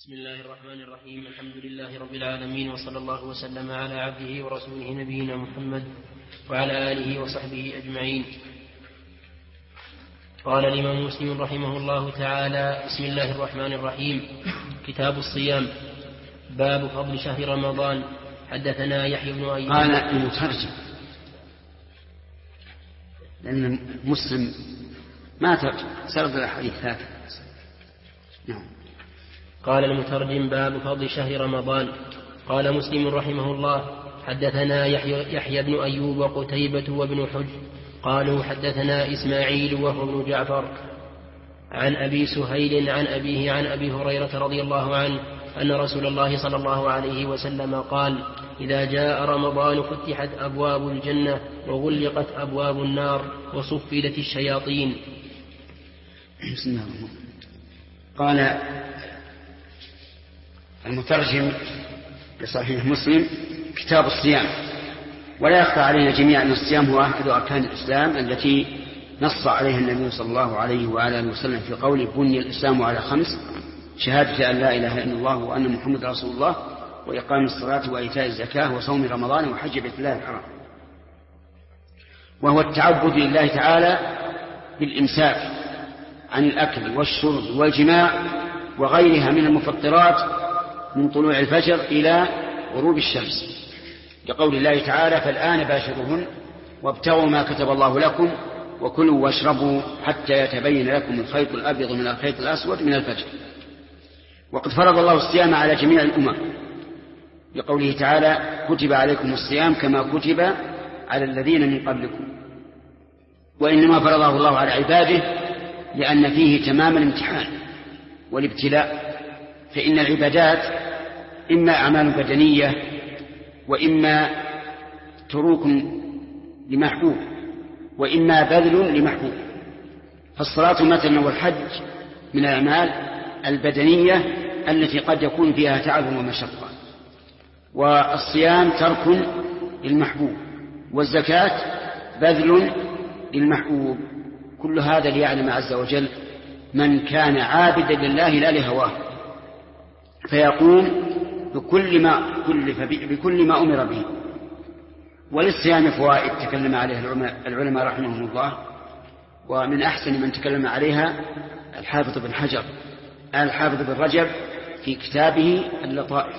بسم الله الرحمن الرحيم. الحمد لله رب العالمين، وصلى الله وسلم على عبده ورسوله نبينا محمد وعلى آله وصحبه أجمعين. قال الإمام مسلم رحمه الله تعالى: بسم الله الرحمن الرحيم. كتاب الصيام. باب فضل شهر رمضان. حدثنا يحيى بن أيوب. قال المترجم لأن مسلم ما ترجم سرد الحديث هذا. نعم. قال المترجم: باب فضل شهر رمضان. قال مسلم رحمه الله: حدثنا يحيى بن أيوب وقتيبة وابن حجر قالوا حدثنا إسماعيل وهو ابن جعفر عن أبي سهيل عن أبيه عن أبي هريرة رضي الله عنه أن رسول الله صلى الله عليه وسلم قال: إذا جاء رمضان فتحت أبواب الجنة وغلقت أبواب النار وصفدت الشياطين. بسم الله. قال المترجم لصحيح مسلم: كتاب الصيام. ولا يخفى علينا جميعا أن الصيام هو أحد أركان الإسلام التي نص عليها النبي صلى الله عليه وآله وسلم في قوله: بني الإسلام على 5: شهادة أن لا إله إلا الله وأن محمد رسول الله، وإقام الصلاة وإيتاء الزكاة وصوم رمضان وحج بيت الله الحرام. وهو التعبد لله تعالى بالإمساك عن الأكل والشرب والجماع وغيرها من المفطرات من طلوع الفجر إلى غروب الشمس، لقول الله تعالى: فالآن باشروهن وابتغوا ما كتب الله لكم وكلوا واشربوا حتى يتبين لكم الخيط الأبيض من الخيط الأسود من الفجر. وقد فرض الله الصيام على جميع الأمم، لقوله تعالى: كتب عليكم الصيام كما كتب على الذين من قبلكم. وإنما فرضه الله على عباده لأن فيه تمام الامتحان والابتلاء، فإن العبادات إما أعمال بدنية وإما تروك لمحبوب وإما بذل لمحبوب. فالصلاة مثلا والحج من الأعمال البدنية التي قد يكون فيها تعب ومشقة، والصيام ترك للمحبوب، والزكاة بذل للمحبوب. كل هذا ليعلم عز وجل من كان عابدا لله لا لهواه، فيقوم بكل ما أمر به. وللصيام فوائد تكلم عليها العلماء رحمهم الله، ومن أحسن من تكلم عليها الحافظ بن حجر الحافظ بن رجب في كتابه اللطائف.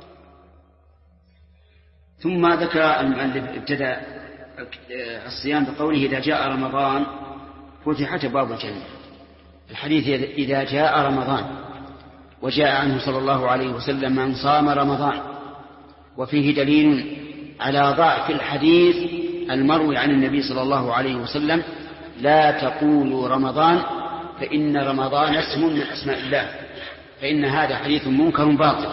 ثم ذكر المؤلف ابتدأ الصيام بقوله: إذا جاء رمضان فتحت أبواب الجنة. الحديث إذا جاء رمضان، وجاء عنه صلى الله عليه وسلم: من صام رمضان. وفيه دليل على ضعف الحديث المروي عن النبي صلى الله عليه وسلم: لا تقولوا رمضان فإن رمضان اسم من أسماء الله، فإن هذا حديث منكر باطل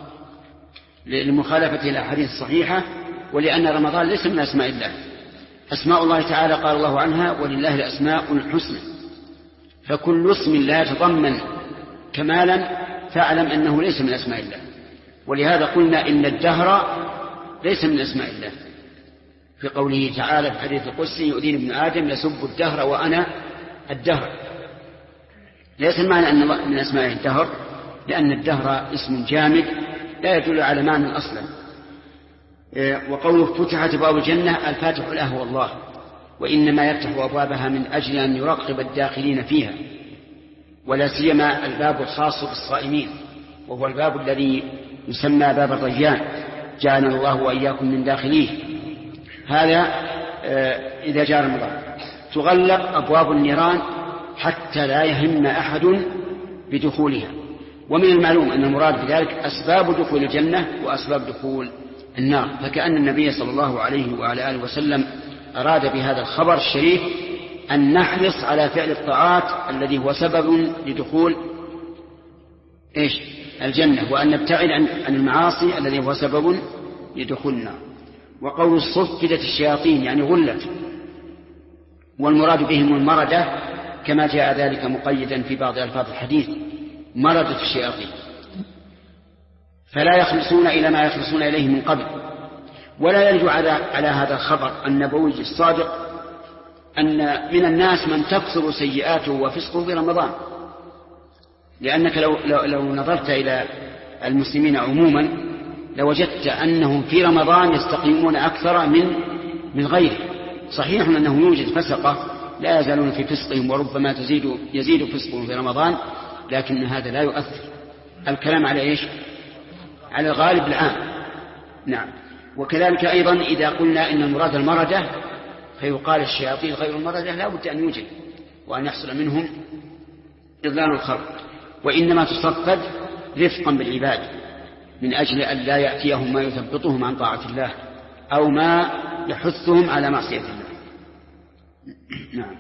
لمخالفة الأحاديث الصحيحة، ولأن رمضان ليس من أسماء الله. أسماء الله تعالى قال الله عنها: ولله الأسماء الحسنى. فكل اسم لا يتضمن كمالا فاعلم أنه ليس من أسماء الله. ولهذا قلنا إن الدهر ليس من أسماء الله، في قوله تعالى في حديث القدسي: يؤذيني ابن آدم يسب الدهر وأنا الدهر. ليس المعنى أن من أسماء الدهر، لأن الدهر اسم جامد لا يدل على معنى أصلا. وقوله فتحت أبواب الجنة، الفاتح له هو الله، وإنما يفتح أبوابها من أجل أن يراقب الداخلين فيها، ولا سيما الباب الخاص بالصائمين، وهو الباب الذي يسمى باب الريان، جعلنا الله وإياكم من داخليه. هذا إذا جاء رمضان. تغلق أبواب النيران حتى لا يهم أحد بدخولها. ومن المعلوم أن المراد بذلك أسباب دخول الجنة وأسباب دخول النار. فكأن النبي صلى الله عليه وعلى آله وسلم أراد بهذا الخبر الشريف أن نحرص على فعل الطاعات الذي هو سبب لدخول الجنة، وأن نبتعد عن المعاصي الذي هو سبب لدخول النار. وقول صفدت الشياطين يعني غلت، والمراد بهم المردة كما جاء ذلك مقيدا في بعض ألفاظ الحديث: مردة الشياطين، فلا يخلصون إلى ما يخلصون إليه من قبل. ولا يرجع على هذا الخبر النبوي الصادق أن من الناس من تكثر سيئاته وفسقه في رمضان، لأنك لو نظرت إلى المسلمين عموما لوجدت أنهم في رمضان يستقيمون أكثر من غيره. صحيح أنه يوجد فسقة لا يزالون في فسقهم وربما يزيد فسقهم في رمضان، لكن هذا لا يؤثر. الكلام على إيش؟ على الغالب العام. نعم. وكذلك أيضا إذا قلنا إن المراد المردة فيقال الشياطين غير المردة لا بد أن يوجد وأن يحصل منهم إضلال الخلق، وإنما تصفد رفقا بالعباد من أجل أن لا يأتيهم ما يثبطهم عن طاعة الله أو ما يحثهم على معصية الله. نعم.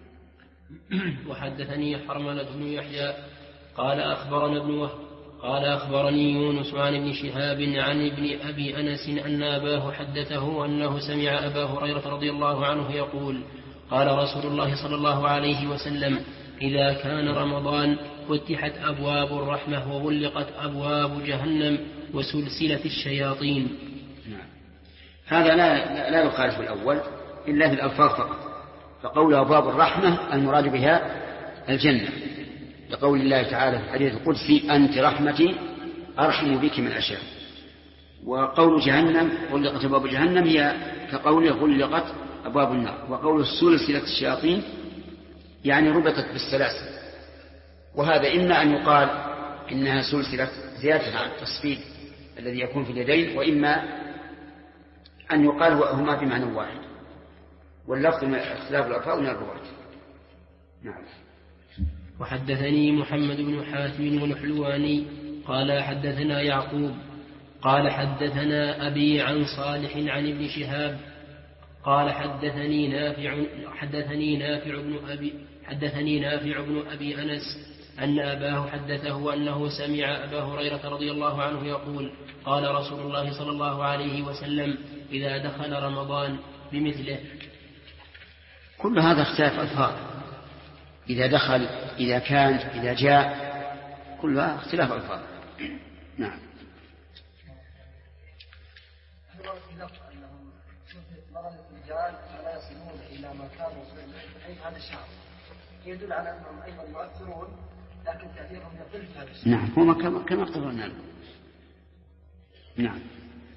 وحدثني حرملة بن يحيى قال أخبرنا ابن وهب قال أخبرني يونس عن ابن شهاب عن ابن أبي أنس أن أباه حدثه أنه سمع أبا هريرة رضي الله عنه يقول قال رسول الله صلى الله عليه وسلم إذا كان رمضان فتحت أبواب الرحمة وغلقت أبواب جهنم وسلسلة الشياطين. هذا لا يخالف الأول إلا في الألفاظ فقط، فقول أبواب الرحمة المراد بها الجنة، لقول الله تعالى في الحديث القدسي أنت رحمتي أرحم بك من أشياء. وقول جهنم غلقت أبواب جهنم هي كقوله غلقت أبواب النار. وقول سلسلة الشياطين يعني ربطت بالسلاسل، وهذا إما أن يقال إنها سلسلة زيادة عن التصفيد الذي يكون في اليدين، وإما أن يقال هما بمعنى واحد، واللفظ من اختلاف الألفاظ من الرواة. نعم. وحدثني محمد بن حاتم والحلواني قال حدثنا يعقوب قال حدثنا أبي عن صالح عن ابن شهاب قال حدثني نافع بن أبي أنس أن أباه حدثه أنه سمع أبا هريرة رضي الله عنه يقول قال رسول الله صلى الله عليه وسلم إذا دخل رمضان بمثله. كل هذا اختلاف ألفاظ، إذا دخل، إذا كان، إذا جاء، كلها اختلاف ألفاظ. نعم. يدل على أنهم أيضا يؤثرون لكن تأثيرهم يقل في هذا الشيء. نعم، هو كما اقتضينا. نعم.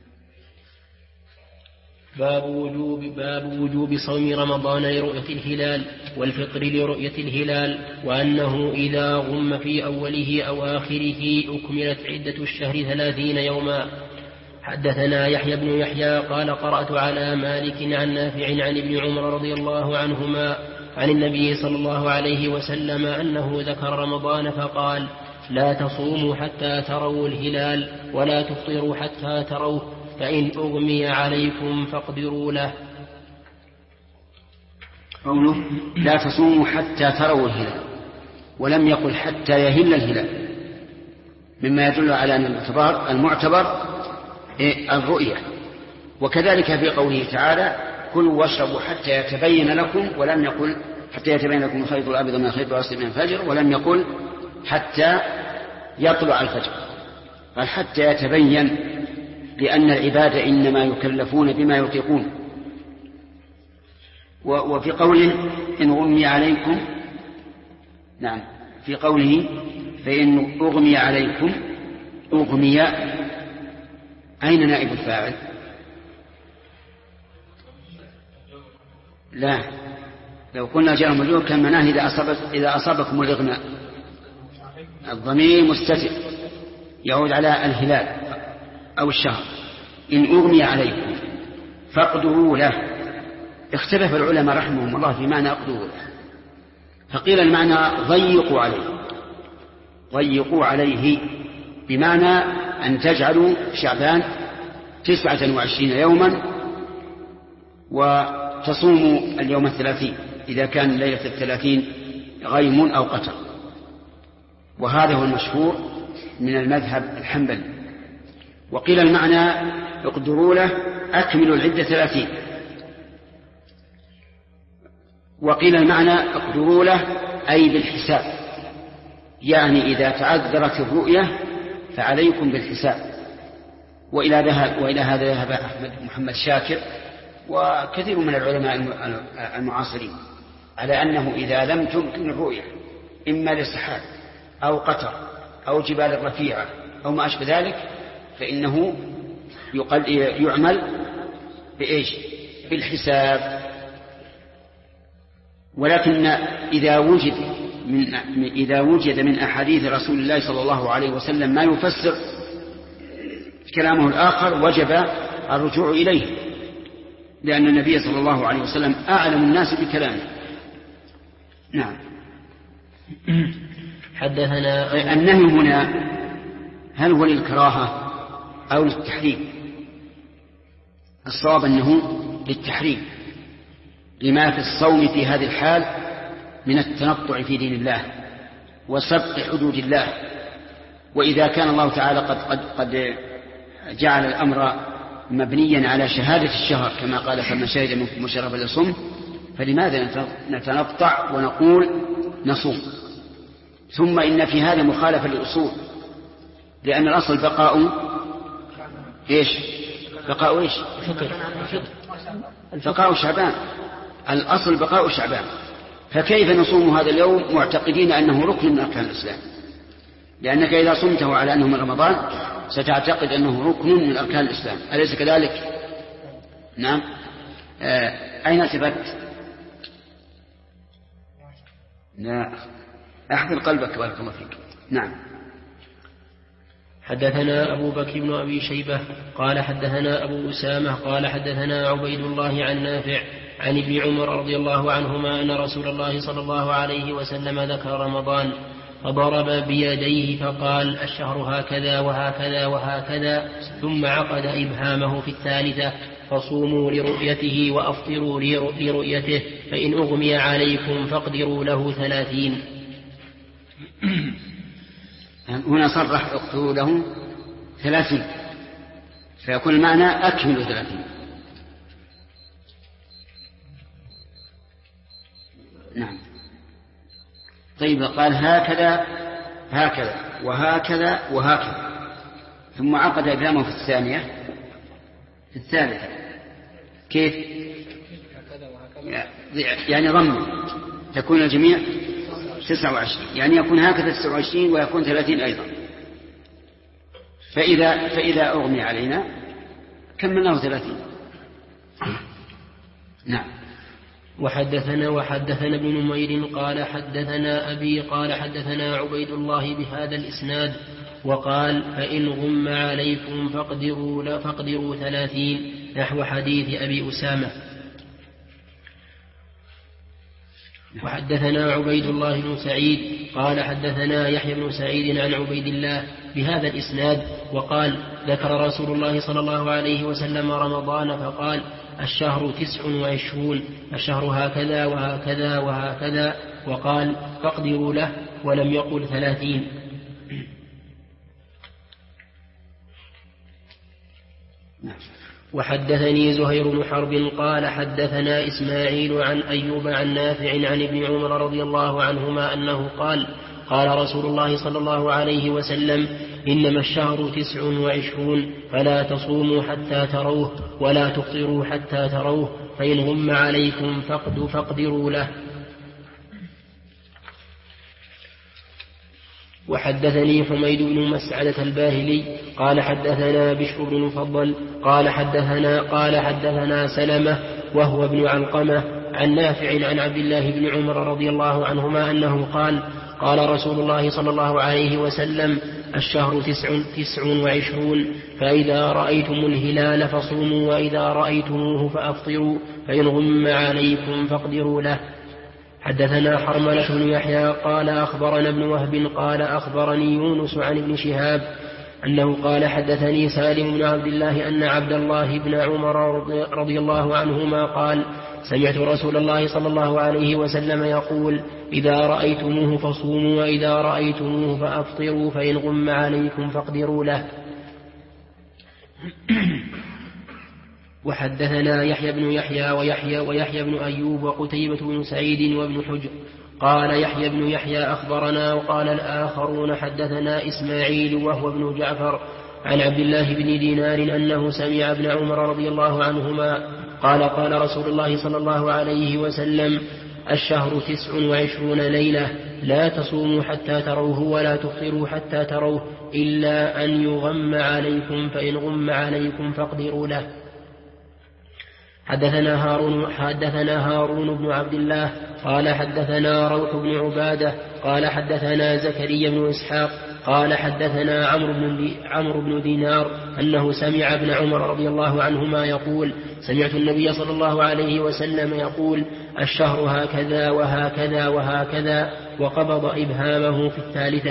باب وجوب صوم رمضان لرؤية الهلال والفطر لرؤية الهلال، وأنه إذا غم في أوله أو آخره أكملت عدة الشهر 30 يوما. حدثنا يحيى بن يحيى قال قرأت على مالك عن نافع عن ابن عمر رضي الله عنهما عن النبي صلى الله عليه وسلم أنه ذكر رمضان فقال لا تصوموا حتى تروا الهلال ولا تفطروا حتى تروه فإن أغمي عليكم فاقدروا له. قوله لا تصوموا حتى تروا الهلال ولم يقل حتى يهل الهلال، مما يدل على أن المعتبر الرؤية. وكذلك في قوله تعالى كلوا واشربوا حتى يتبين لكم، ولم يقل حتى يتبين لكم الخيط الأبيض من الخيط الأسود من الفجر، ولم يقل حتى يطلع الفجر، قال حتى يتبين، لأن العباد إنما يكلفون بما يطيقون. وفي قوله إن أغمي عليكم، نعم، في قوله فإن أغمي عليكم، أغمي أين نائب الفاعل؟ لا، لو قلنا جاء مجرور كان معناه إذا أصابكم الإغماء. الضمير مستتر يعود على الهلال أو الشهر. إن أغمي عليكم فاقدروا له. اختلف العلماء رحمهم الله في معنى اقدروا له، فقيل المعنى ضيقوا عليه بمعنى أن تجعلوا شعبان 29 يوما وتصوموا اليوم 30 إذا كان ليلة 30 غيم أو قتر. وهذا هو المشهور من المذهب الحنبلي. وقيل المعنى اقدروا له أكملوا العدة 30. وقيل المعنى اقدروا له أي بالحساب، يعني إذا تعذرت الرؤية فعليكم بالحساب. وإلى هذا ذهب أحمد محمد شاكر وكثير من العلماء المعاصرين على أنه إذا لم تمكن الرؤية إما لسحاب أو قطر أو جبال رفيعة أو ما أشبه ذلك فإنه يعمل بإيش؟ بالحساب. ولكن إذا وجد من أحاديث رسول الله صلى الله عليه وسلم ما يفسر كلامه الآخر وجب الرجوع إليه، لأن النبي صلى الله عليه وسلم أعلم الناس بكلامه. نعم. حدثنا النهي هنا هل هو للكراهة أو للتحريم؟ الصواب أنه للتحريم، لما في الصوم في هذه الحال من التنطع في دين الله وسبق حدود الله. وإذا كان الله تعالى قد جعل الأمر مبنيا على شهادة الشهر كما قال فمن شهد منكم الشهر فليصم، فلماذا نتنطع ونقول نصوم؟ ثم إن في هذا مخالفة للأصول، لأن الأصل بقاء إيش؟ بقاء إيش؟ بقاء شعبان. الأصل بقاء شعبان، فكيف نصوم هذا اليوم معتقدين أنه ركن من أركان الإسلام؟ لأنك إذا صمته على أنه من رمضان ستعتقد أنه ركن من أركان الإسلام، أليس كذلك؟ نعم. أين ثبت؟ لا، أحضر قلبك بارك الله فيك. نعم. حدثنا أبو بكر بن أبي شيبة قال حدثنا أبو أسامة قال حدثنا عبيد الله عن نافع عن ابن عمر رضي الله عنهما أن رسول الله صلى الله عليه وسلم ذكر رمضان فضرب بيديه فقال الشهر هكذا وهكذا وهكذا، ثم عقد إبهامه في الثالثة فصوموا لرؤيته وأفطروا لرؤيته، فإن أغمي عليكم فاقدروا له 30. هنا صرح اقتلوا له 30، فيكون المعنى أكملوا 30. نعم. طيب قال هكذا هكذا وهكذا وهكذا، ثم عقد إبهامه في الثانية في الثالثة. كيف؟ يعني ضم تكون الجميع 29، يعني يكون هكذا 29 ويكون 30 أيضا. فإذا أغمي علينا كملناه 30. نعم. وحدثنا ابن نمير قال حدثنا أبي قال حدثنا عبيد الله بهذا الإسناد وقال فإن غم عليكم فاقدروا 30 نحو حديث أبي أسامة. وحدثنا عبيد الله بن سعيد قال حدثنا يحيى بن سعيد عن عبيد الله بهذا الإسناد وقال ذكر رسول الله صلى الله عليه وسلم رمضان فقال الشهر 29 الشهر هكذا وهكذا وهكذا، وقال فاقدروا له ولم يقل 30. وحدثني زهير بن حرب قال حدثنا إسماعيل عن أيوب عن نافع عن ابن عمر رضي الله عنهما أنه قال قال رسول الله صلى الله عليه وسلم إنما الشهر 29 فلا تصوموا حتى تروه ولا تفطروا حتى تروه، فإن غم عليكم فاقدروا له. وحدثني حميد بن مسعدة الباهلي قال حدثنا بشر بن مفضل قال حدثنا سلمة وهو ابن علقمة عن نافع عن عبد الله بن عمر رضي الله عنهما أنه قال قال رسول الله صلى الله عليه وسلم الشهر 29 فإذا رأيتم الهلال فصوموا وإذا رأيتموه فأفطروا، فإن غم عليكم فاقدروا له. حدثنا حرملة بن يحيى قال أخبرنا ابن وهب قال أخبرني يونس عن ابن شهاب أنه قال حدثني سالم بن عبد الله أن عبد الله بن عمر رضي الله عنهما قال سمعت رسول الله صلى الله عليه وسلم يقول إذا رأيتموه فصوموا وإذا رأيتموه فأفطروا، فإن غم عليكم فاقدروا له. وحدثنا يحيى بن يحيى ويحيى بن أيوب وقتيبة بن سعيد وابن حجر قال يحيى بن يحيى أخبرنا، وقال الآخرون حدثنا إسماعيل وهو ابن جعفر عن عبد الله بن دينار أنه سمع ابن عمر رضي الله عنهما قال رسول الله صلى الله عليه وسلم الشهر 29 ليلة لا تصوموا حتى تروه ولا تفطروا حتى تروه إلا أن يغم عليكم فإن غم عليكم فاقدروا له. حدثنا هارون بن عبد الله قال حدثنا روح بن عبادة قال حدثنا زكريا بن إسحاق قال حدثنا عمرو بن دينار أنه سمع ابن عمر رضي الله عنهما يقول سمعت النبي صلى الله عليه وسلم يقول الشهر هكذا وهكذا وهكذا وقبض إبهامه في الثالثة.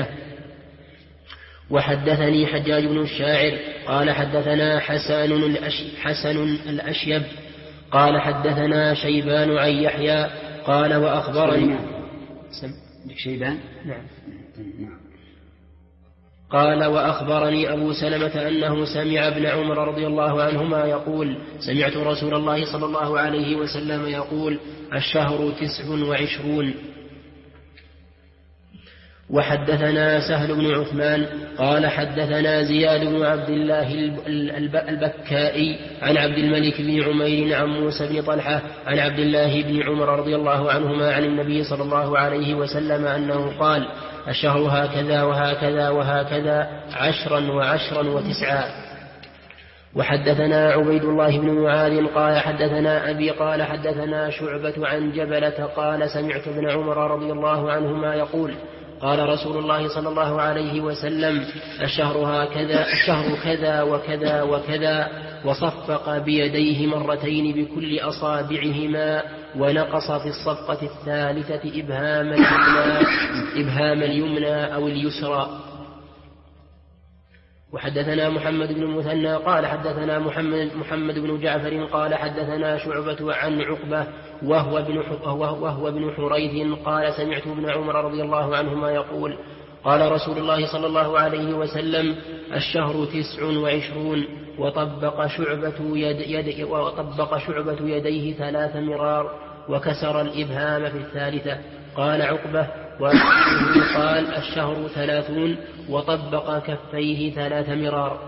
وحدثني حجاج بن الشاعر قال حدثنا حسن الأشيب قال حدثنا شيبان عن يحيى قال وأخبرني شيبان نعم قال وأخبرني أبو سلمة أنه سمع ابن عمر رضي الله عنهما يقول سمعت رسول الله صلى الله عليه وسلم يقول الشهر 29. وحدثنا سهل بن عثمان قال حدثنا زياد بن عبد الله البكائي عن عبد الملك بن عمير عن موسى بن طلحة عن عبد الله بن عمر رضي الله عنهما عن النبي صلى الله عليه وسلم أنه قال الشهر هكذا وهكذا وهكذا 10 و10 و9. وحدثنا عبيد الله بن معاذ قال حدثنا أبي قال حدثنا شعبة عن جبلة قال سمعت ابن عمر رضي الله عنهما يقول قال رسول الله صلى الله عليه وسلم الشهر كذا وكذا وكذا وصفق بيديه مرتين بكل أصابعهما ونقص في الصفقة الثالثة إبهام اليمنى أو اليسرى. وحدثنا محمد بن المثنى قال حدثنا محمد بن جعفر قال حدثنا شعبة عن عقبة وهو بن حريث قال سمعت ابن عمر رضي الله عنهما يقول قال رسول الله صلى الله عليه وسلم الشهر 29 وطبق شعبة يديه 3 مرار وكسر الإبهام في الثالثة. قال عقبة قال الشهر 30 وطبق كفيه 3 مرار.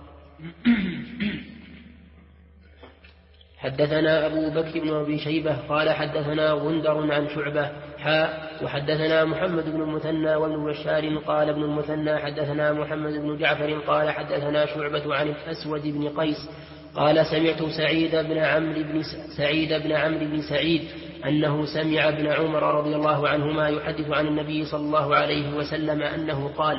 حدثنا أبو بكر بن أبي شيبة قال حدثنا غندر عن شعبة وحدثنا محمد بن المثنى وابن بشار قال ابن المثنى حدثنا محمد بن جعفر قال حدثنا شعبة عن الأسود بن قيس قال سمعت سعيد بن عمرو بن سعيد أنه سمع ابن عمر رضي الله عنهما يحدث عن النبي صلى الله عليه وسلم أنه قال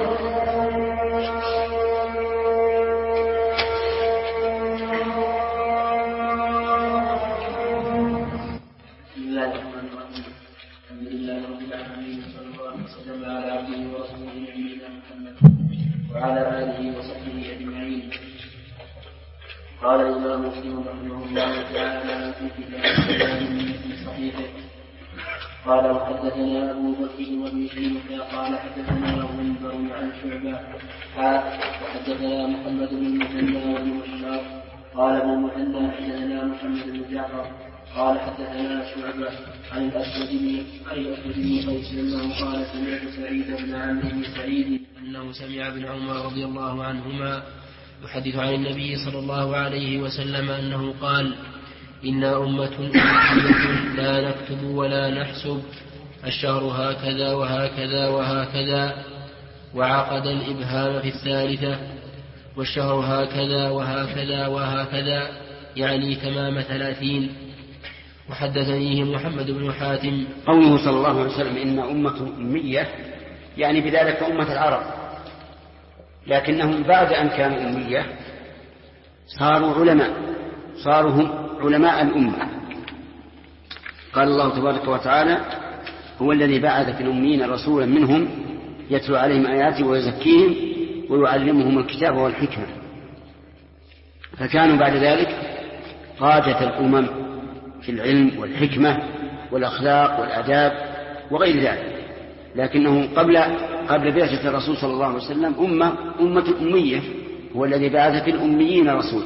وعلى آله وصحبه أجمعين. قال الإمام مسلم رحمه الله تعالى في كتاب الإيمان في صحيحه قال وحدثنا أبو بكر بن شيبة قال حدثنا غندر عن شعبة وحدثنا محمد بن المثنى وابن بشار قال ابن المثنى حدثنا محمد بن جعفر قال حدثنا شعبة عن الأسود بن قيس أنه قال سمعت سعيد بن عمرو بن سعيد أنه سمع ابن عمر رضي الله عنهما يحدث عن النبي صلى الله عليه وسلم أنه قال إنا أمة لا نكتب ولا نحسب الشهر هكذا وهكذا وهكذا وعقد الإبهام في الثالثة والشهر هكذا وهكذا وهكذا يعني تمام 30. وحدثنيه محمد بن حاتم قوله صلى الله عليه وسلم إن أمة أمية يعني بذلك أمة العرب، لكنهم بعد أن كانوا أمية صاروا علماء، صاروا هم علماء الأمة. قال الله تبارك وتعالى هو الذي بعث في الأميين رسولا منهم يتلو عليهم آياته ويزكيهم ويعلمهم الكتاب والحكمة، فكانوا بعد ذلك قادة الأمم في العلم والحكمة والأخلاق والآداب وغير ذلك. لكنهم قبل بعثة الرسول صلى الله عليه وسلم أمة أمية، هو الذي بعث في الأميين رسولا.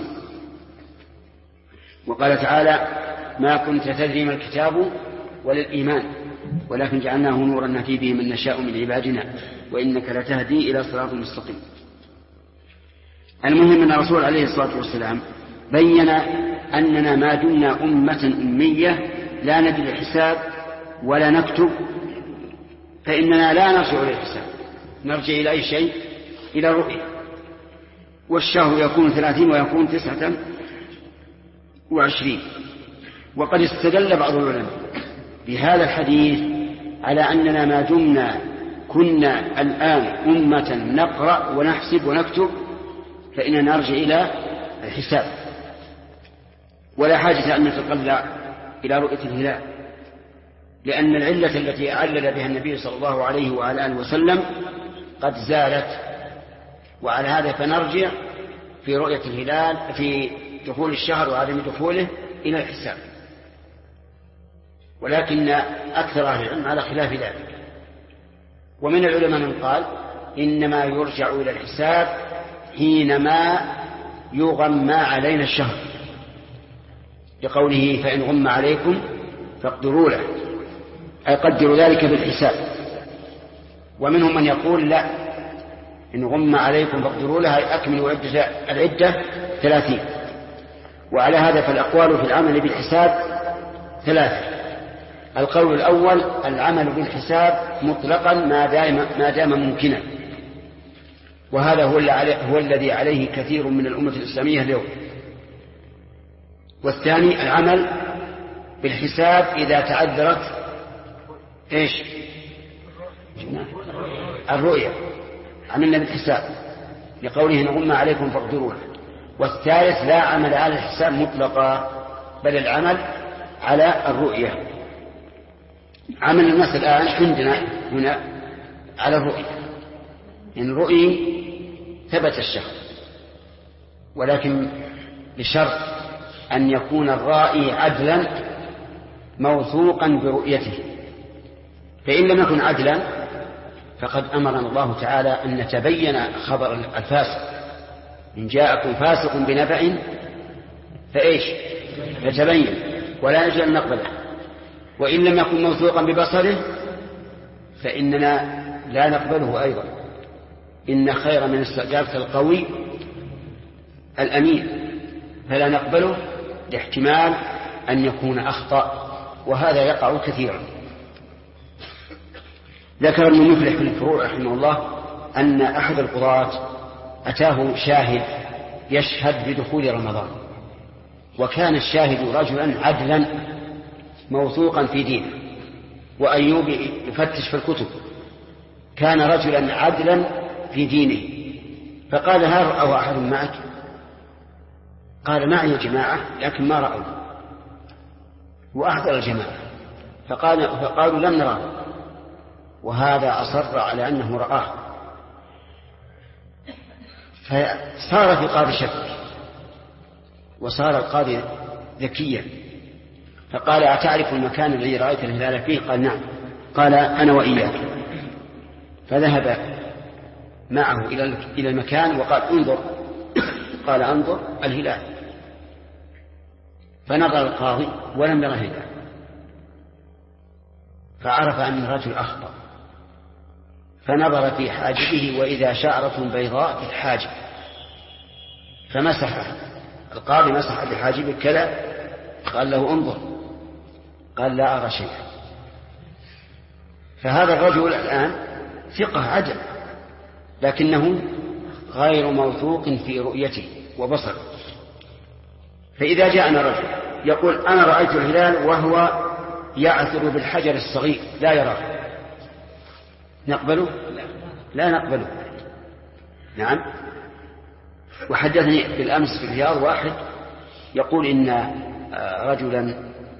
وقال تعالى ما كنت تدري ما الكتاب ولا الإيمان ولكن جعلناه نورا نهدي به من نشاء من عبادنا وإنك لتهدي إلى صراط مستقيم. المهم أن الرسول عليه الصلاة والسلام بين أننا ما دمنا أمة أمية لا ندري الحساب ولا نكتب فإننا لا نرجع إلى الحساب، نرجع إلى أي شيء؟ إلى الرؤية. والشهر يكون 30 ويكون 29. وقد استدل بعض العلماء بهذا الحديث على أننا ما دمنا كنا الآن أمة نقرأ ونحسب ونكتب فإننا نرجع إلى الحساب، ولا حاجة أن نتطلع إلى رؤية الهلال، لأن العلة التي علل بها النبي صلى الله عليه وعلى آله وسلم قد زالت. وعلى هذا فنرجع في رؤية الهلال في دخول الشهر وعدم دخوله إلى الحساب. ولكن أكثر أهل العلم على خلاف ذلك. ومن العلماء من قال إنما يرجع إلى الحساب حينما يغمى علينا الشهر، لقوله فإن غم عليكم فاقدروا له، أي قدروا ذلك بالحساب. ومنهم من يقول لا، إن غم عليكم فاقدروا له أي أكملوا العدة 30. وعلى هذا فالأقوال في العمل بالحساب 3. القول الأول العمل بالحساب مطلقا ما دام ممكنا، وهذا هو الذي عليه كثير من الأمة الإسلامية اليوم. والثاني العمل بالحساب إذا تعذرت إيش؟ الرؤية، عملنا بالحساب لقوله نغم عليكم فاقدروا له. والثالث لا عمل على الحساب مطلقا، بل العمل على الرؤية. عمل الناس الآن عندنا هنا على الرؤية، إن رؤي ثبت الشهر، ولكن بشرط أن يكون الرائي عدلا موثوقا برؤيته. فإن لم يكن عدلا فقد أمرنا الله تعالى أن نتبين خبر الفاسق، إن جاءكم فاسق بنبأ فإيش؟ فتبين، ولا يجوز أن نقبله. وإن لم يكن موثوقا ببصره فإننا لا نقبله أيضا. إن خير من استئجارة القوي الأمين، فلا نقبله لاحتمال أن يكون أخطأ، وهذا يقع كثيرا. ذكر ابن مفلح في الفروع رحمه الله أن أحد القضاة أتاه شاهد يشهد بدخول رمضان، وكان الشاهد رجلا عدلا موثوقا في دينه. وأيوب يفتش في الكتب، كان رجلا عدلا في دينه. فقال هل رأوا أحد معك؟ قال معي يا جماعة لكن ما رأوا. وأحضر الجماعة فقالوا لم نراه، وهذا أصر على أنه رآه. فصار في قاضي شك، وصار القاضي ذكيا، فقال أتعرف المكان الذي رأيت الهلال فيه؟ قال نعم. قال أنا وإياك. فذهب معه إلى المكان وقال انظر. قال انظر الهلال. فنظر القاضي ولم يره الهلال، فعرف أن الرجل أخطأ، فنظر في حاجبه وإذا شعرة بيضاء في الحاجب، فمسحها. القاضي مسح بحاجبه كذا، قال له انظر، قال لا أرى شيئا. فهذا الرجل الآن ثقة عدل، لكنه غير موثوق في رؤيته وبصره. فإذا جاءنا رجل يقول أنا رأيت الهلال وهو يعثر بالحجر الصغير لا يراه، نقبله؟ لا نقبله. نعم. وحدثني بالأمس في الرياض واحد يقول إن رجلا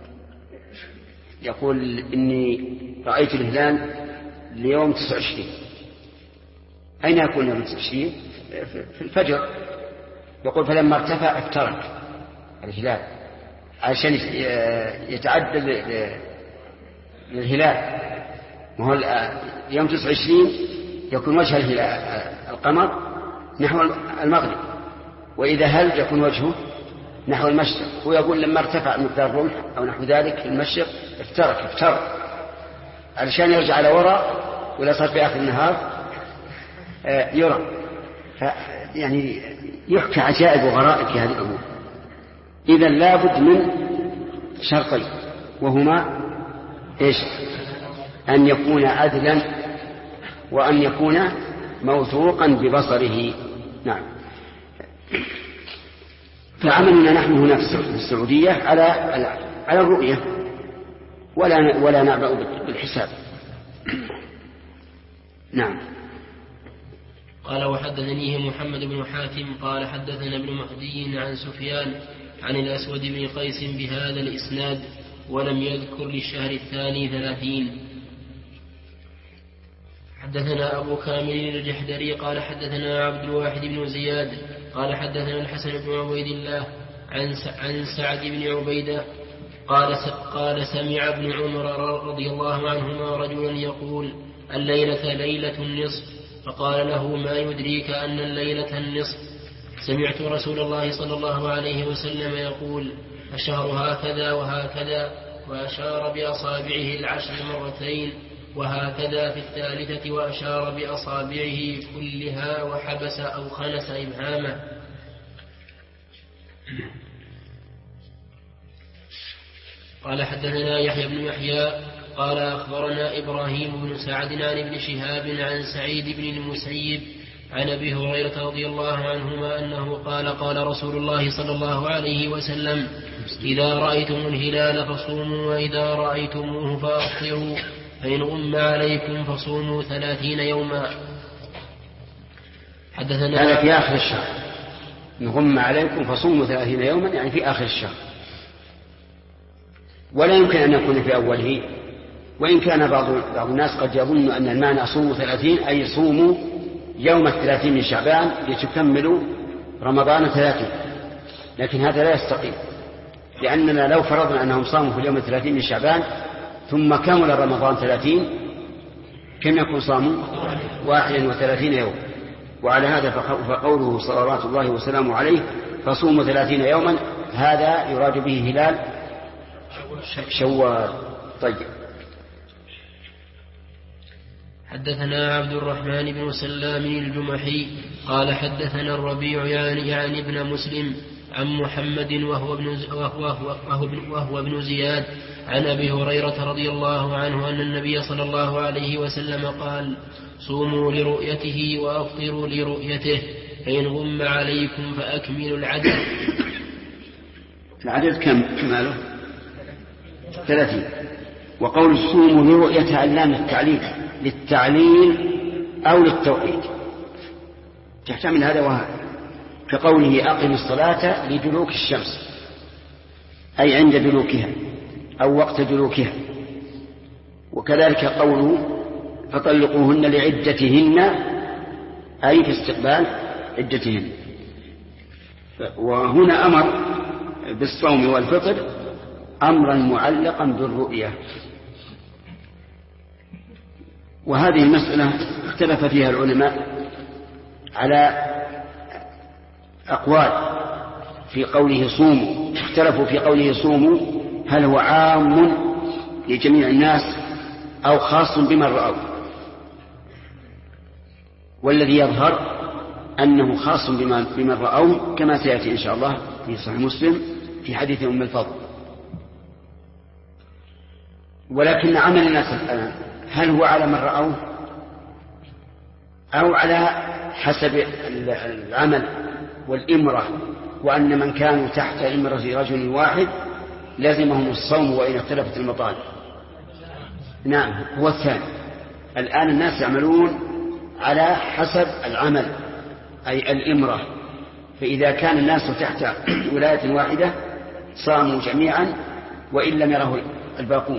يقول إني رأيت الهلال ليوم 29. أين يكون يوم 29؟ في الفجر. يقول فلما ارتفع افترق الهلال عشان يتعدل للهلال. وهو يوم 29 يكون وجه القمر نحو المغرب، وإذا هل يكون وجهه نحو المشرق. ويقول لما ارتفع مقدار الرمح أو نحو ذلك في المشرق افترق علشان يرجع على وراء، ولا صار في آخر النهار يرى. يعني يحكى عجائب وغرائب في هذه الأمور. إذا لابد من شرطين، وهما إيش؟ أن يكون عدلا وأن يكون موثوقا ببصره. نعم. فعملنا نحن هنا في السعودية على الرؤية ولا نعبأ بالحساب. نعم. قال وحدثنيه محمد بن حاتم قال حدثنا ابن مهدي عن سفيان عن الأسود بن قيس بهذا الإسناد ولم يذكر للشهر الثاني 30. حدثنا أبو كامل الجحدري قال حدثنا عبد الواحد بن زياد قال حدثنا الحسن بن عبيد الله عن سعد بن عبيدة قال سمع ابن عمر رضي الله عنهما رجلا يقول الليلة ليلة النصف فقال له ما يدريك أن الليلة النصف سمعت رسول الله صلى الله عليه وسلم يقول الشهر هكذا وهكذا وأشار بأصابعه 10 مرتين وهكذا في 3 وأشار بأصابعه كلها وحبس أو خنس إبهامه. قال حدثنا يحيى بن يحيى قال أخبرنا إبراهيم بن سعد عن ابن شهاب عن سعيد بن المسيب عن أبي هريرة رضي الله عنهما أنه قال رسول الله صلى الله عليه وسلم إذا رأيتم الهلال فصوموا وإذا رأيتموه فأفطروا فإن غم عليكم فصوموا 30 يوما. حدثنا هذا في آخر الشهر. إن غم عليكم فصوموا 30 يوما يعني في آخر الشهر، ولا يمكن أن يكون في أوله، وإن كان بعض الناس قد يظن أن المعنى صوموا 30 أي صوموا يوم 30 من شعبان لتكملوا رمضان 30، لكن هذا لا يستقيم، لأننا لو فرضنا أنهم صاموا في اليوم 30 من شعبان ثم كمل رمضان 30 كم يكون صاموا 31 يوم. وعلى هذا فقوله صلوات الله وسلامه عليه فصوموا 30 يوما هذا يراد به هلال شوال. طيب. حدثنا عبد الرحمن بن سلام الجمحي قال حدثنا الربيع يعني ابن مسلم عن محمد وهو ابن زياد عن أبي هريرة رضي الله عنه أن النبي صلى الله عليه وسلم قال صوموا لرؤيته وأفطروا لرؤيته فإن غم عليكم فأكملوا العدد. العدد كم كماله 30. وقول صوموا لرؤيته اللام للتعليل أو للتوقيت، تحتمل هذا وهذا، كقوله أقم الصلاة لدلوك الشمس أي عند دلوكها أو وقت دلوكها، وكذلك قوله فطلقوهن لعدتهن أي في استقبال عدتهن. وهنا أمر بالصوم والفطر أمرا معلقا بالرؤية. وهذه المسألة اختلف فيها العلماء على أقوال في قوله صوموا. اختلفوا في قوله صوموا هل هو عام لجميع الناس أو خاص بمن رأوا، والذي يظهر أنه خاص بمن رأوه كما سيأتي إن شاء الله في صحيح مسلم في حديث أم الفضل. ولكن عمل الناس الآن هل هو على من رأوه أو على حسب العمل والإمرة، وأن من كانوا تحت إمرة رجل واحد لازمهم الصوم وإن اختلفت المطالب. نعم هو الثاني. الآن الناس يعملون على حسب العمل أي الإمرة، فإذا كان الناس تحت ولاية واحدة صاموا جميعا وإن لم يره الباقون،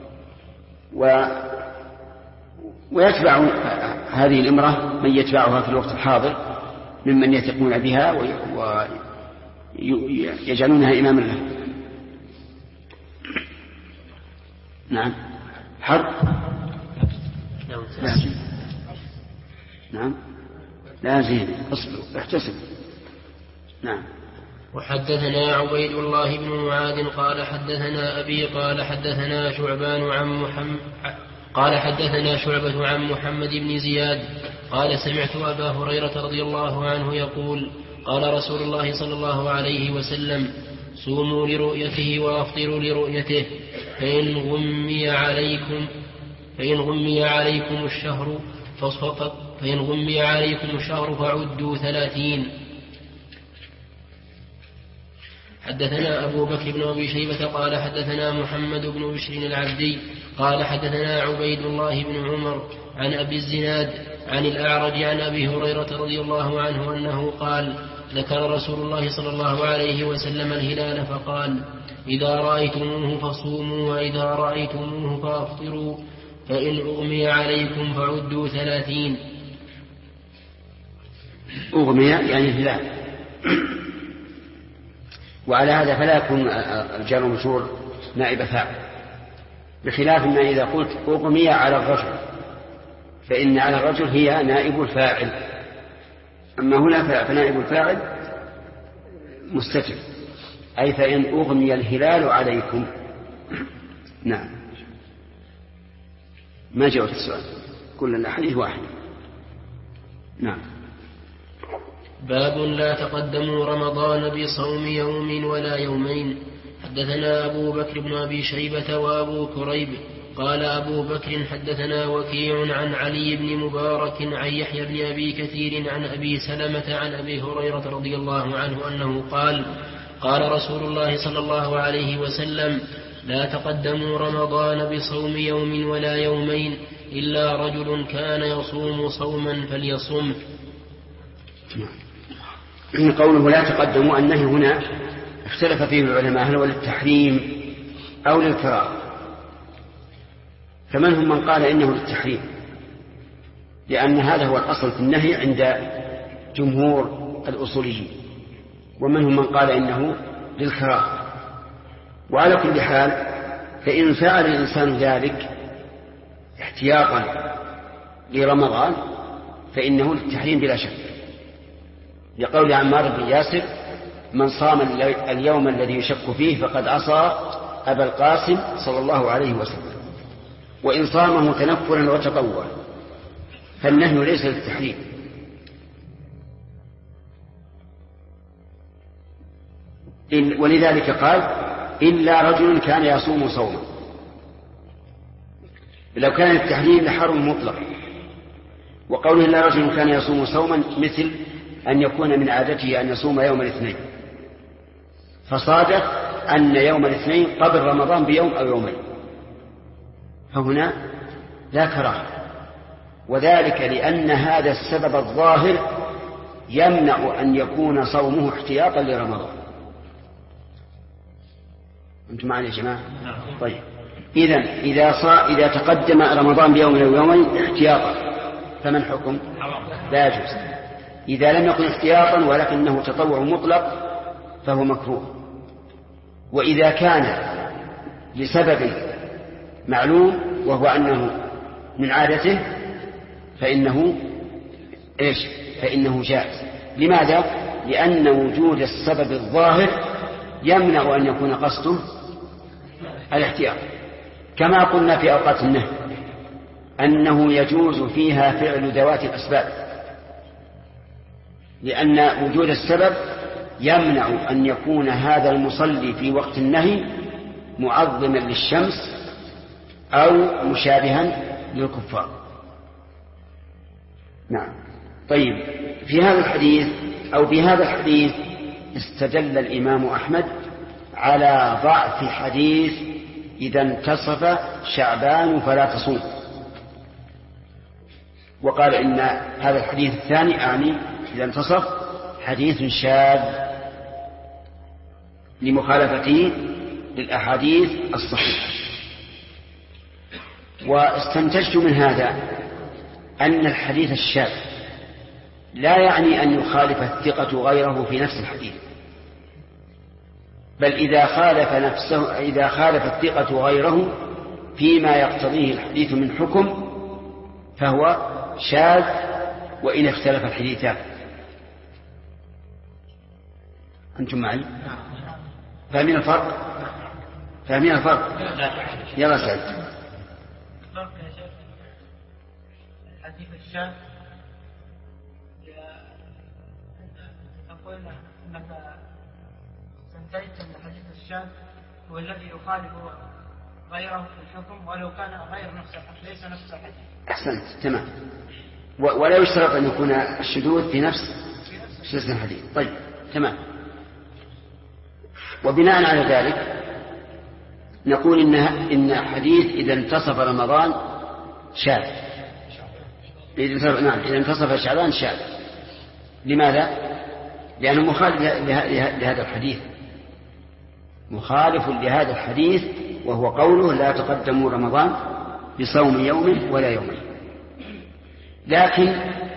ويتبع هذه الإمرة من يتبعها في الوقت الحاضر ممن يثقون بها ويجعلونها إماما له. نعم حرب لازم. نعم لازم اصبروا احتسب. نعم. وحدثنا عبيد الله بن معاذ قال حدثنا أبي قال حدثنا شعبة عن محمد بن زياد قال سمعت أبا هريرة رضي الله عنه يقول قال رسول الله صلى الله عليه وسلم صوموا لرؤيته وأفطروا لرؤيته فإن غمي عليكم الشهر فإن غمي عليكم الشهر فعدوا 30. حدثنا أبو بكر بن أبي شيبة قال حدثنا محمد بن بشر العبدي قال حدثنا عبيد الله بن عمر عن أبي الزناد عن الأعرج عن أبي هريرة رضي الله عنه أنه قال ذكر رسول الله صلى الله عليه وسلم الهلال فقال إذا رأيتموه فصوموا وإذا رأيتموه فأفطروا فإن أغمي عليكم فعدوا 30. أغمي يعني الهلال، وعلى هذا فلا يكون الجار والمجرور نائب فاعل، بخلاف ما إذا قلت أغمي على الرجل فإن على الرجل هي نائب الفاعل، أما هنا فنائب الفاعل مستتر، أي فإن أغمي الهلال عليكم. نعم، ما جاءت السؤال، كل الأحاديث واحدة. نعم. باب لا تقدموا رمضان بصوم يوم ولا يومين. حدثنا أبو بكر بن أبي شيبة وأبو كريب قال أبو بكر حدثنا وكيع عن علي بن مبارك عن يحيى بن أبي كثير عن أبي سلمة عن أبي هريرة رضي الله عنه أنه قال قال رسول الله صلى الله عليه وسلم لا تقدموا رمضان بصوم يوم ولا يومين إلا رجل كان يصوم صوما فليصم. قوله لا تقدموا النهي هنا اختلف فيه العلماء هل هو للتحريم أو للكراهة، فمنهم من قال إنه للتحريم لأن هذا هو الأصل في النهي عند جمهور الأصوليين، ومنهم من قال إنه للكراهة. وعلى كل حال فإن فعل الإنسان ذلك احتياطا لرمضان فإنه للتحريم بلا شك، لقول عمار بن ياسر من صام اليوم الذي يشك فيه فقد عصى أبا القاسم صلى الله عليه وسلم، وإن صامه تنفلا وتطوعا فالنهي ليس للتحريم. ولذلك قال إلا رجل كان يصوم صوما، لو كان التحريم لحرم مطلق، وقوله إلا رجل كان يصوم صوما مثل أن يكون من عادته أن يصوم يوم الاثنين، فصادف أن يوم الاثنين قبل رمضان بيوم أو يومين، فهنا لا كراهة، وذلك لأن هذا السبب الظاهر يمنع أن يكون صومه احتياطا لرمضان. أنتم معنا يا جماعة؟ طيب، إذا تقدم رمضان بيوم أو يومين احتياطا فما الحكم؟ لا يجوز. إذا لم يكن احتياطا ولكنه تطوع مطلق فهو مكروه. وإذا كان لسبب معلوم وهو أنه من عادته فإنه جائز. لماذا؟ لأن وجود السبب الظاهر يمنع أن يكون قصده الاحتياط، كما قلنا في أوقات النهي أنه يجوز فيها فعل ذوات الأسباب، لأن وجود السبب يمنع أن يكون هذا المصلي في وقت النهي معظما للشمس أو مشابها للكفار. نعم. طيب، في هذا الحديث استدل الإمام أحمد على ضعف حديث إذا انتصف شعبان فلا تصوم، وقال إن هذا الحديث الثاني إذا انتصف حديث شاذ لمخالفته للأحاديث الصحيحة. واستنتجت من هذا أن الحديث الشاذ لا يعني أن يخالف الثقة غيره في نفس الحديث، بل إذا خالف الثقة غيره فيما يقتضيه الحديث من حكم فهو شاذ وإن اختلف الحديثان. أنتم معي؟ فاهمين الفرق؟ يلا سعيد. الفرق يا شيخ الحديث الشاذ تقول أنك استنتجت أن الحديث الشاذ هو الذي يخالف غيره في الحكم ولو كان غير نفس الحديث ليس نفس الحديث. أحسنت تمام. ولا يشترط أن يكون الشذوذ في نفس سلسلة الحديث. طيب تمام. وبناء على ذلك نقول إن حديث إذا انتصف رمضان شاذ. إذا انتصف شعبان شاذ. لماذا؟ لأنه مخالف لهذا الحديث، مخالف لهذا الحديث، وهو قوله لا تقدموا رمضان بصوم يوم ولا يومين. لكن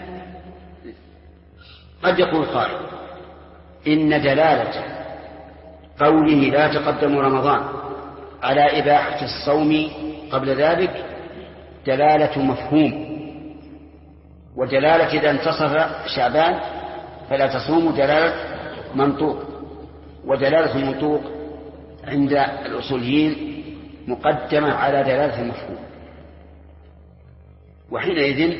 قد يقول قائل إن دلالة قوله لا تقدموا رمضان على إباحة الصوم قبل ذلك دلالة مفهوم، ودلالة إذا انتصف شعبان فلا تصوموا دلالة منطوق، ودلالة المنطوق عند الأصوليين مقدمة على دلالة المفهوم. وحينئذ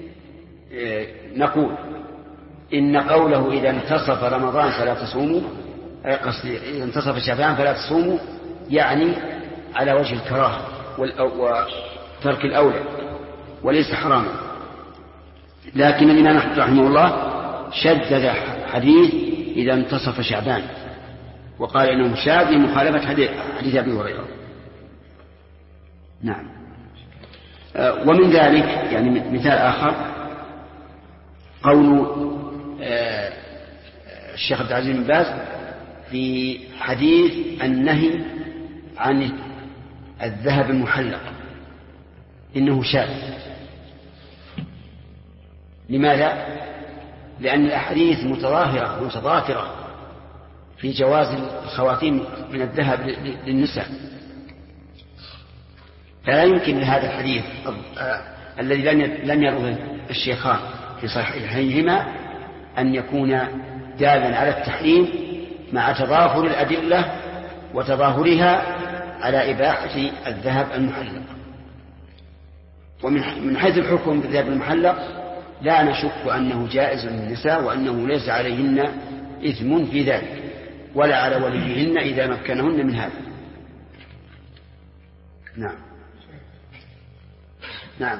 نقول إن قوله إذا انتصف رمضان فلا تصوموا، إذا انتصف شعبان فلا تصوموا، يعني على وجه الكراهة وترك الأولى وليس حراما. لكن الإمام أحمد رحمه الله شدد حديث إذا انتصف شعبان وقال إنه شاذ لمخالفة حديث أبي هريرة. نعم. ومن ذلك يعني مثال آخر قول الشيخ عبد العزيز بن باز في حديث النهي عن الذهب المحلق إنه شاذ. لماذا؟ لأن الأحاديث متضافرة في جواز الخواتيم من الذهب للنساء، فلا يمكن لهذا الحديث الذي لم يروه الشيخان في صحيحيهما أن يكون دالا على التحريم مع تضافر الأدلة وتظاهرها على إباحة الذهب المحلق. ومن حيث الحكم بالذهب المحلق لا نشك أنه جائز للنساء وأنه ليس عليهن إثم في ذلك ولا على وليهن إذا مكنهن من هذا. نعم. نعم.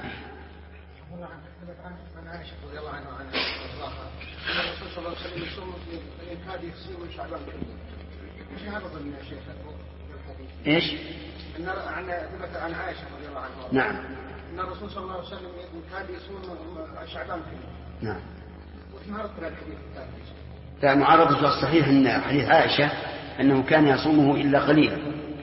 عن عائشة رضي الله عنها أن الرسول صلى الله عليه وسلم يصوم من هذه يصوم شعبان كله. ايش هذا ضمن يا شيخ الحديث؟ ايش؟ ان عن عائشة رضي الله عنها. نعم. ان الرسول صلى الله عليه وسلم كان يصوم شعبان كله. نعم. وش معرض الحديث الثاني؟ لا، معرضة الصحيح ان حديث عائشة انه كان يصومه الا قليلا،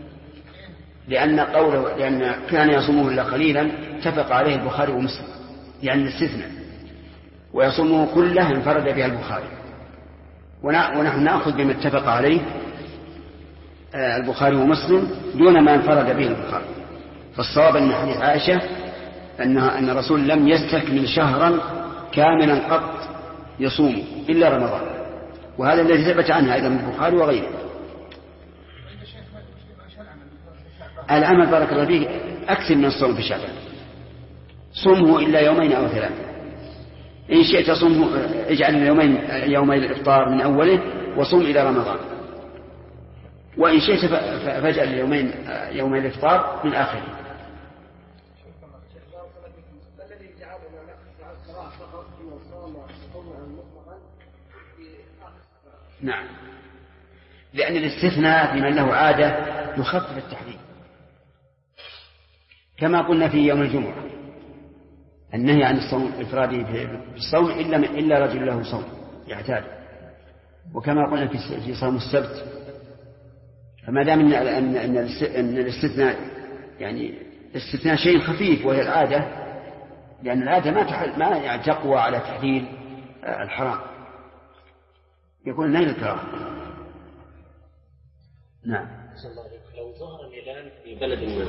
لأن كان يصومه إلا قليلا اتفق عليه البخاري ومسلم، يعني الاستثناء، ويصومه كله انفرد بها البخاري، ونحن نأخذ بما اتفق عليه البخاري ومسلم دون ما انفرد به البخاري. فالصواب أن حديث عائشة أن الرسول لم يستكمل شهرا كاملا قط يصوم إلا رمضان، وهذا الذي ثبت عنها أيضا من البخاري وغيره. العمل بارك الله فيه أكثر من الصوم في شعبان، صومه إلا يومين أو ثلاثة، إن شئت صومه اجعل يومي الإفطار من أوله وصوم إلى رمضان، وإن شئت فاجعل يومي الإفطار من آخره. نعم، لأن الاستثناء لمن له عادة يخفف التحديد، كما قلنا في يوم الجمعة النهي عن الصوم إفراده بالصوم إلا رجل له صوم يعتاد، وكما قلنا في صوم السبت. فما دام أن الاستثناء يعني الاستثناء شيء خفيف وهي العادة، لأن العادة ما تقوى على تحليل الحرام، يكون نهي الكراهة. نعم. لو ظهر الهلال في بلد ما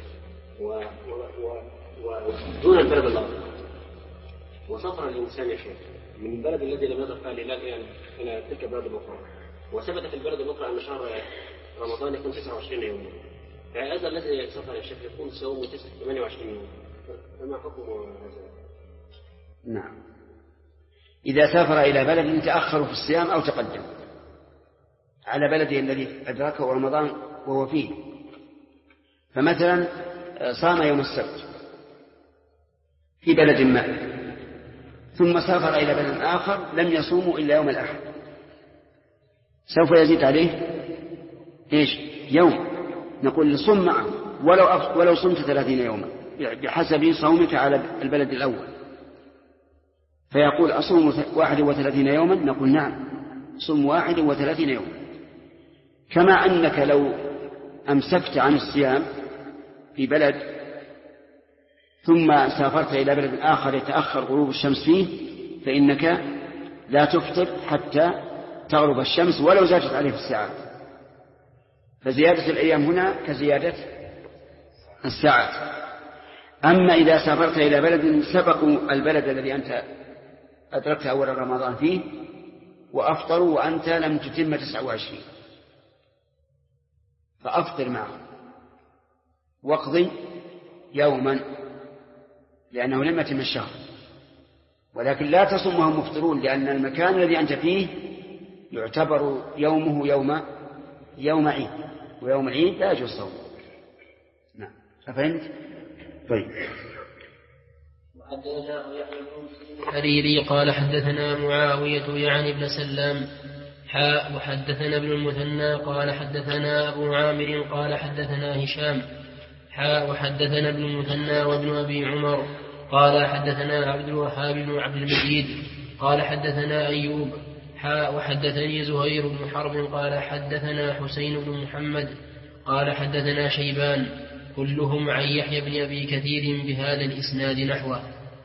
ودون البلد الآخر، وسافر الإنسان يا شيخ من البلد الذي لم يظهر فيها الهلال إلى تلك البلد الأخرى، وثبت في البلد الأخرى أن شهر رمضان يكون 29 يوما، فهذا الذي سافر يا شيخ يكون صوم 28 يوم، فما حكم هذا؟ نعم، إذا سافر إلى بلد تأخر في الصيام أو تقدم على بلده الذي أدركه رمضان وهو فيه، فمثلا صام يوم السبت في بلد ما ثم سافر إلى بلد آخر لم يصوموا إلا يوم الأحد، سوف يزيد عليه إيش؟ يوم. نقول صم معه ولو صمت 30 يوما بحسب صومك على البلد الأول. فيقول أصوم 31 يوما، نقول نعم صم 31 يوما. كما أنك لو أمسكت عن الصيام في بلد ثم سافرت إلى بلد آخر يتأخر غروب الشمس فيه فإنك لا تفطر حتى تغرب الشمس ولو زادت عليه الساعات. فزيادة الأيام هنا كزيادة الساعات. أما إذا سافرت إلى بلد سبقوا البلد الذي أنت أدركت أول رمضان فيه وأفطروا وأنت لم تتم 29، فأفطر معهم واقضي يوما لأنه لم يتم الشهر، ولكن لا تصم وهم مفطرون، لأن المكان الذي أنت فيه يعتبر يومه يوم عيد، ويوم العيد لا يجوز الصوم. نعم أفهمت؟ طيب. وحدثنا يحيى بن الحريري قال حدثنا معاوية يعني ابن سلام وحدثنا ابن المثنى قال حدثنا أبو عامر قال حدثنا هشام وحدثنا ابن المثنى وابن أبي عمر قال حدثنا عبد الوهاب بن عبد المجيد قال حدثنا أيوب وحدثني زهير بن حرب قال حدثنا حسين بن محمد قال حدثنا شيبان كلهم عن يحيى بن أبي كثير بهذا الإسناد نحوه.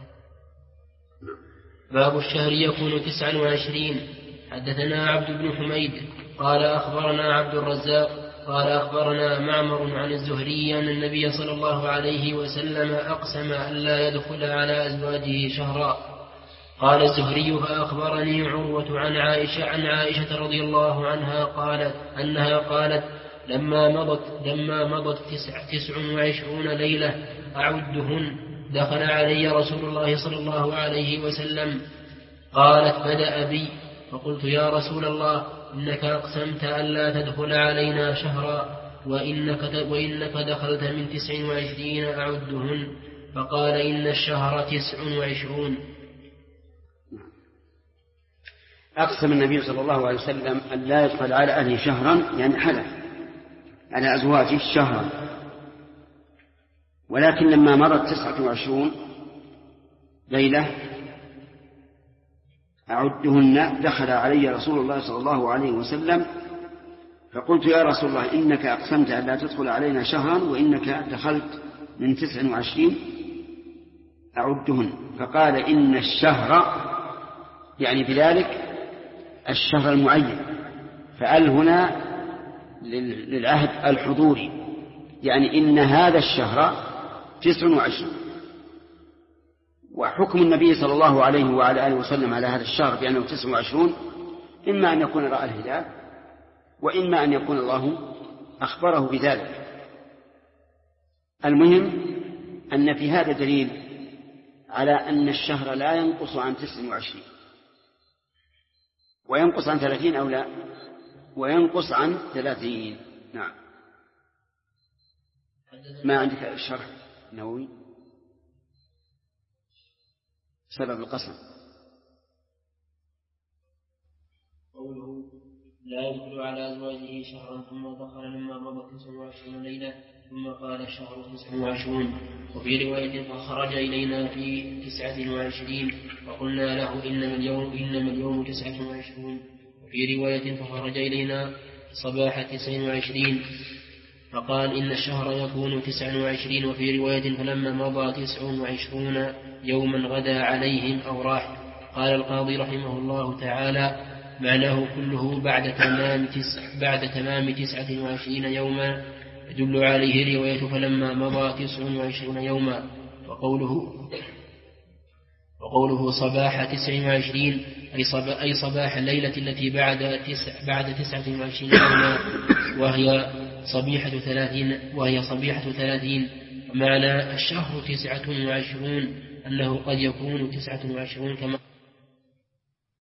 باب الشهر يكون 29. حدثنا عبد بن حميد قال أخبرنا عبد الرزاق قال أخبرنا معمر عن الزهري أن النبي صلى الله عليه وسلم أقسم أن لا يدخل على أزواجه شهرا. قال الزهري فأخبرني عروة عن عائشة رضي الله عنها أنها قالت لما مضت 29 ليلة أعدهن دخل علي رسول الله صلى الله عليه وسلم. قالت بدأ بي فقلت يا رسول الله إنك أقسمت ألا تدخل علينا شهرا وإنك دخلت من 29 أعدهن. فقال إن الشهر 29. أقسم النبي صلى الله عليه وسلم أن لا يدخل على أهله شهرا، يعني حلف على أزواجه شهرا، ولكن لما مرت 29 ليلة أعدهن دخل علي رسول الله صلى الله عليه وسلم. فقلت يا رسول الله إنك أقسمت أن لا تدخل علينا شهرا وإنك دخلت من 29 أعدهن. فقال إن الشهر يعني بذلك الشهر المعين، فأل هنا للعهد الحضوري، يعني إن هذا الشهر 29. وحكم النبي صلى الله عليه وعلى آله وسلم على هذا الشهر بأنه 29 إما أن يكون رأى الهلال وإما أن يكون الله أخبره بذلك. المهم أن في هذا دليل على أن الشهر لا ينقص عن 29، وينقص عن 30 أو لا، وينقص عن 30. نعم. ما عندك الشرح النووي سبب القسم؟ قوله لا يدخل على أزواجه شهرا ثم دخل لما مضت 29 ليلة ثم قال الشهر 29. وفي رواية فخرج إلينا في 29 وقلنا له إنما اليوم 29. وفي رواية فخرج إلينا صباح 29 فقال إن الشهر يكون 29. وفي رواية فلما مضى 29 يوما غدا عليهم أو راح. قال القاضي رحمه الله تعالى معناه كله بعد تمام 29 يوما، يدل عليه رواية فلما مضى 29 يوما. وقوله صباح 29 أي صباح الليلة التي بعد 29 يوما وهي صبيحة 30. معنى الشهر 29 أنه قد يكون 29 كما